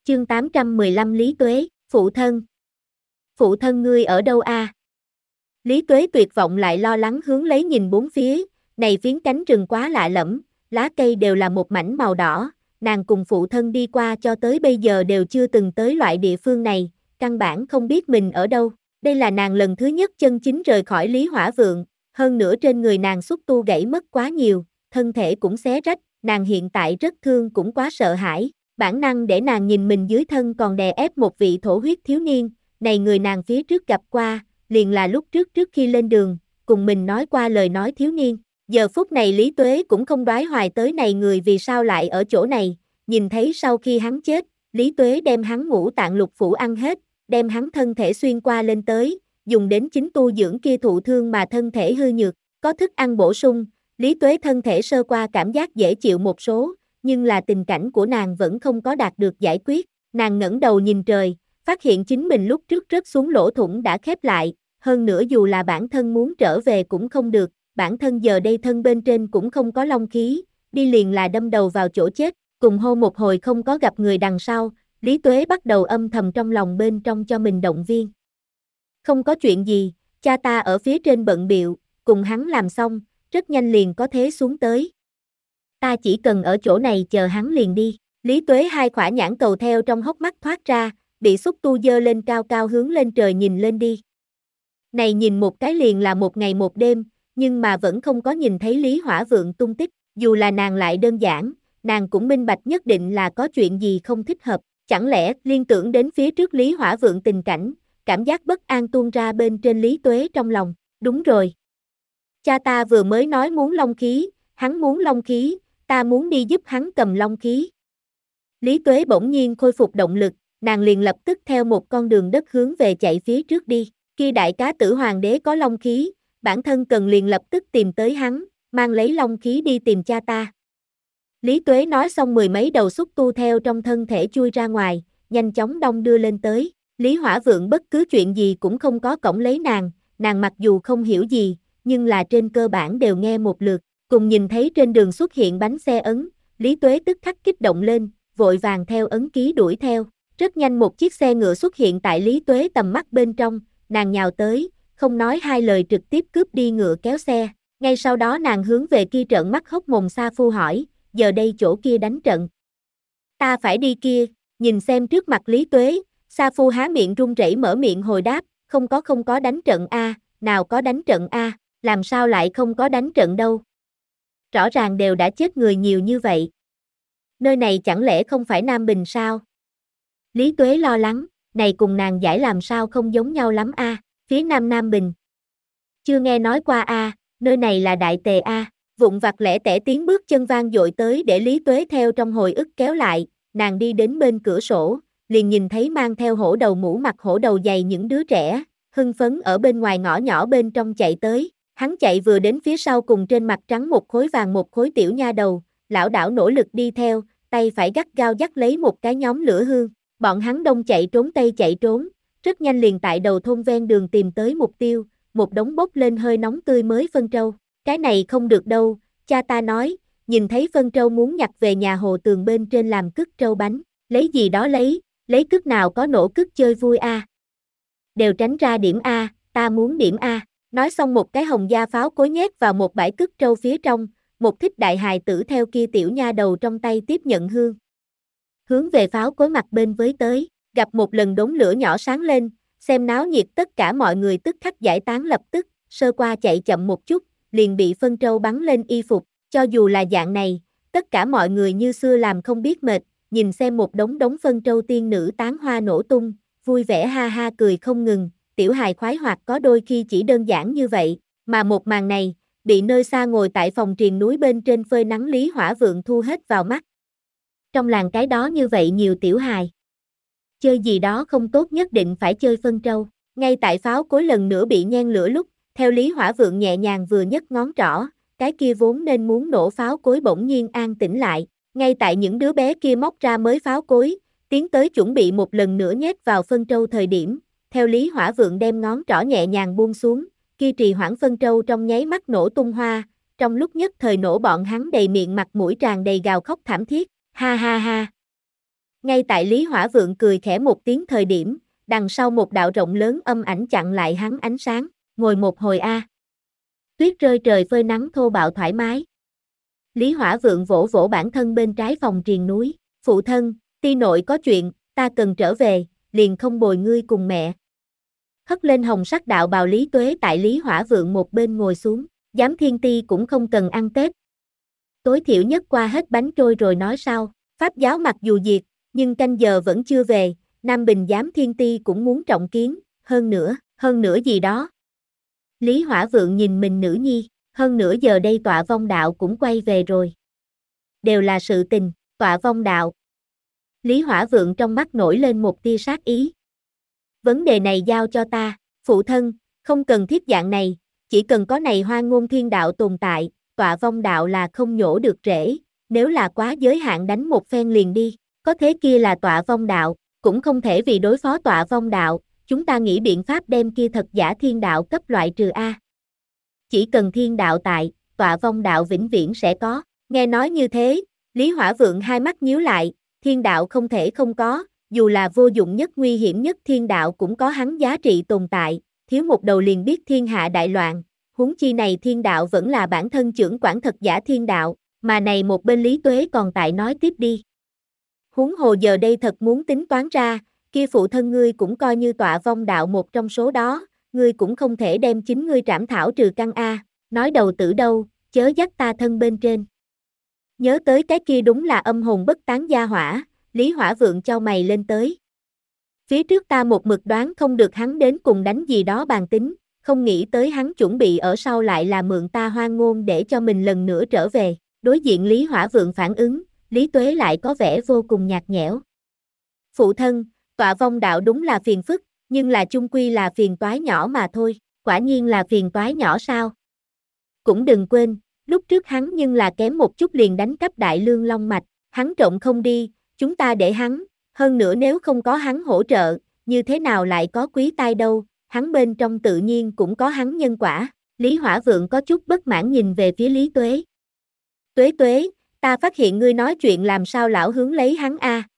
Chương 815 Lý Tuế, phụ thân. Phụ thân ngươi ở đâu a? Lý Tuế tuyệt vọng lại lo lắng hướng lấy nhìn bốn phía, này phiến cánh rừng quá lạ lẫm, lá cây đều là một mảnh màu đỏ, nàng cùng phụ thân đi qua cho tới bây giờ đều chưa từng tới loại địa phương này, căn bản không biết mình ở đâu. Đây là nàng lần thứ nhất chân chính rời khỏi Lý Hỏa Vượng, hơn nữa trên người nàng xúc tu gãy mất quá nhiều, thân thể cũng xé rách, nàng hiện tại rất thương cũng quá sợ hãi. Bản năng để nàng nhìn mình dưới thân còn đè ép một vị thổ huyết thiếu niên, này người nàng phía trước gặp qua, liền là lúc trước khi lên đường, cùng mình nói qua lời nói thiếu niên. Giờ phút này Lý Tuế cũng không đoái hoài tới này người vì sao lại ở chỗ này, nhìn thấy sau khi hắn chết, Lý Tuế đem hắn ngũ tạng lục phủ ăn hết, đem hắn thân thể xuyên qua lên tới, dùng đến chính tu dưỡng kia thụ thương mà thân thể hư nhược, có thức ăn bổ sung, Lý Tuế thân thể sơ qua cảm giác dễ chịu một số, nhưng là tình cảnh của nàng vẫn không có đạt được giải quyết, nàng ngẩng đầu nhìn trời, phát hiện chính mình lúc trước rớt xuống lỗ thủng đã khép lại, hơn nữa dù là bản thân muốn trở về cũng không được, bản thân giờ đây thân bên trên cũng không có long khí, đi liền là đâm đầu vào chỗ chết, cùng hô một hồi không có gặp người đằng sau, Lý Tuế bắt đầu âm thầm trong lòng bên trong cho mình động viên. Không có chuyện gì, cha ta ở phía trên bận biệu, cùng hắn làm xong, rất nhanh liền có thế xuống tới. Ta chỉ cần ở chỗ này chờ hắn liền đi. Lý Tuế hai khỏa nhãn cầu theo trong hốc mắt thoát ra, bị xúc tu dơ lên cao cao hướng lên trời nhìn lên đi. Này nhìn một cái liền là một ngày một đêm, nhưng mà vẫn không có nhìn thấy Lý Hỏa Vượng tung tích, dù là nàng lại đơn giản, nàng cũng minh bạch nhất định là có chuyện gì không thích hợp, chẳng lẽ liên tưởng đến phía trước Lý Hỏa Vượng tình cảnh, cảm giác bất an tuôn ra bên trên Lý Tuế trong lòng, đúng rồi. Cha ta vừa mới nói muốn long khí, hắn muốn long khí, ta muốn đi giúp hắn cầm long khí. Lý Tuế bỗng nhiên khôi phục động lực, nàng liền lập tức theo một con đường đất hướng về chạy phía trước đi, khi đại cá tử hoàng đế có long khí, bản thân cần liền lập tức tìm tới hắn, mang lấy long khí đi tìm cha ta. Lý Tuế nói xong mười mấy đầu xúc tu theo trong thân thể chui ra ngoài, nhanh chóng đong đưa lên tới, Lý Hỏa Vượng bất cứ chuyện gì cũng không có cổng lấy nàng mặc dù không hiểu gì, nhưng là trên cơ bản đều nghe một lượt, cùng nhìn thấy trên đường xuất hiện bánh xe ấn, Lý Tuế tức khắc kích động lên, vội vàng theo ấn ký đuổi theo, rất nhanh một chiếc xe ngựa xuất hiện tại Lý Tuế tầm mắt bên trong, nàng nhào tới, không nói hai lời trực tiếp cướp đi ngựa kéo xe, ngay sau đó nàng hướng về kia trợn mắt hốc mồm Sa Phu hỏi, giờ đây chỗ kia đánh trận. Ta phải đi kia, nhìn xem trước mặt Lý Tuế, Sa Phu há miệng run rẩy mở miệng hồi đáp, không có đánh trận a, nào có đánh trận a, làm sao lại không có đánh trận đâu. Rõ ràng đều đã chết người nhiều như vậy. Nơi này chẳng lẽ không phải Nam Bình sao? Lý Tuế lo lắng, này cùng nàng giải làm sao không giống nhau lắm a, phía Nam Nam Bình. Chưa nghe nói qua a, nơi này là Đại Tề a, vụn vặt lẻ tẻ tiếng bước chân vang dội tới để Lý Tuế theo trong hồi ức kéo lại, nàng đi đến bên cửa sổ, liền nhìn thấy mang theo hổ đầu mũ mặc hổ đầu dày những đứa trẻ, hưng phấn ở bên ngoài ngõ nhỏ bên trong chạy tới, hắn chạy vừa đến phía sau cùng trên mặt trắng một khối vàng một khối tiểu nha đầu, lảo đảo nỗ lực đi theo, tay phải gắt gao dắt lấy một cái nhóm lửa hương, bọn hắn đông chạy trốn tây chạy trốn, rất nhanh liền tại đầu thôn ven đường tìm tới mục tiêu, một đống bốc lên hơi nóng tươi mới phân trâu, cái này không được đâu, cha ta nói, nhìn thấy phân trâu muốn nhặt về nhà hồ tường bên trên làm cứt trâu bánh, lấy gì đó lấy cứt nào có nổ cứt chơi vui a. Đều tránh ra điểm a, ta muốn điểm a. Nói xong một cái hồng da pháo cối nhét vào một bãi cứt trâu phía trong, một thích đại hài tử theo kia tiểu nha đầu trong tay tiếp nhận hương. Hướng về pháo cối mặt bên với tới, gặp một lần đống lửa nhỏ sáng lên, xem náo nhiệt tất cả mọi người tức khắc giải tán lập tức, sơ qua chạy chậm một chút, liền bị phân trâu bắn lên y phục, cho dù là dạng này, tất cả mọi người như xưa làm không biết mệt, nhìn xem một đống phân trâu tiên nữ tán hoa nổ tung, vui vẻ ha ha cười không ngừng, tiểu hài khoái hoạt có đôi khi chỉ đơn giản như vậy, mà một màn này, bị nơi xa ngồi tại phòng triền núi bên trên phơi nắng Lý Hỏa Vượng thu hết vào mắt. Trong làng cái đó như vậy nhiều tiểu hài. Chơi gì đó không tốt nhất định phải chơi phân trâu, ngay tại pháo cối lần nữa bị nhen lửa lúc, theo Lý Hỏa Vượng nhẹ nhàng vừa nhấc ngón trỏ, cái kia vốn nên muốn nổ pháo cối bỗng nhiên an tĩnh lại, ngay tại những đứa bé kia móc ra mới pháo cối, tiến tới chuẩn bị một lần nữa nhét vào phân trâu thời điểm, theo Lý Hỏa Vượng đem ngón trỏ nhẹ nhàng buông xuống, kia trì hoãn phân trâu trong nháy mắt nổ tung hoa, trong lúc nhất thời nổ bọn hắn đầy miệng mặt mũi tràn đầy gào khóc thảm thiết, ha ha ha. Ngay tại Lý Hỏa Vượng cười khẽ một tiếng thời điểm, đằng sau một đạo rộng lớn âm ảnh chặn lại hắn ánh sáng, ngồi một hồi a. Tuyết rơi trời phơi nắng thô bạo thoải mái. Lý Hỏa Vượng vỗ vỗ bản thân bên trái phòng triền núi, phụ thân, ti nội có chuyện, ta cần trở về, liền không bồi ngươi cùng mẹ. Hất lên hồng sắc đạo bào Lý Tuế tại Lý Hỏa Vượng một bên ngồi xuống, giám thiên ti cũng không cần ăn Tết. Tối thiểu nhất qua hết bánh trôi rồi nói sau, Pháp giáo mặc dù diệt, nhưng canh giờ vẫn chưa về, Nam Bình giám thiên ti cũng muốn trọng kiến, hơn nữa gì đó. Lý Hỏa Vượng nhìn mình nữ nhi, hơn nữa giờ đây Tọa Vong Đạo cũng quay về rồi. Đều là sự tình, Tọa Vong Đạo. Lý Hỏa Vượng trong mắt nổi lên một tia sát ý. Vấn đề này giao cho ta, phụ thân, không cần thiết dạng này, chỉ cần có này Hoa Ngôn Thiên Đạo tồn tại, Tọa Vong Đạo là không nhổ được rễ, nếu là quá giới hạn đánh một phen liền đi, có thế kia là Tọa Vong Đạo, cũng không thể vì đối phó Tọa Vong Đạo, chúng ta nghĩ biện pháp đem kia thật giả thiên đạo cấp loại trừ a. Chỉ cần thiên đạo tại, Tọa Vong Đạo vĩnh viễn sẽ có. Nghe nói như thế, Lý Hỏa Vượng hai mắt nhíu lại, thiên đạo không thể không có, dù là vô dụng nhất nguy hiểm nhất thiên đạo cũng có hắn giá trị tồn tại, thiếu một đầu liền biết thiên hạ đại loạn, huống chi này thiên đạo vẫn là bản thân trưởng quản thật giả thiên đạo, mà này một bên Lý Tuế còn tại nói tiếp đi. Huống hồ giờ đây thật muốn tính toán ra, kia phụ thân ngươi cũng coi như Tọa Vong Đạo một trong số đó, ngươi cũng không thể đem chính ngươi trảm thảo trừ căn a, nói đầu tử đâu, chớ dắt ta thân bên trên. Nhớ tới cái kia đúng là âm hồn bất tán gia hỏa, Lý Hỏa Vượng chau mày lên tới. Phía trước ta một mực đoán không được hắn đến cùng đánh gì đó bàn tính, không nghĩ tới hắn chuẩn bị ở sau lại là mượn ta hoang ngôn để cho mình lần nữa trở về. Đối diện Lý Hỏa Vượng phản ứng, Lý Tuế lại có vẻ vô cùng nhạt nhẽo. Phụ thân, Tọa Vong Đạo đúng là phiền phức, nhưng là chung quy là phiền toái nhỏ mà thôi, quả nhiên là phiền toái nhỏ sao? Cũng đừng quên, lúc trước hắn nhưng là kém một chút liền đánh cắp Đại Lương Long Mạch, hắn trộm không đi, chúng ta để hắn, hơn nữa nếu không có hắn hỗ trợ, như thế nào lại có Quý Tai đâu, hắn bên trong tự nhiên cũng có hắn nhân quả. Lý Hỏa Vượng có chút bất mãn nhìn về phía Lý Tuế. Tuế Tuế, ta phát hiện ngươi nói chuyện làm sao lão hướng lấy hắn a.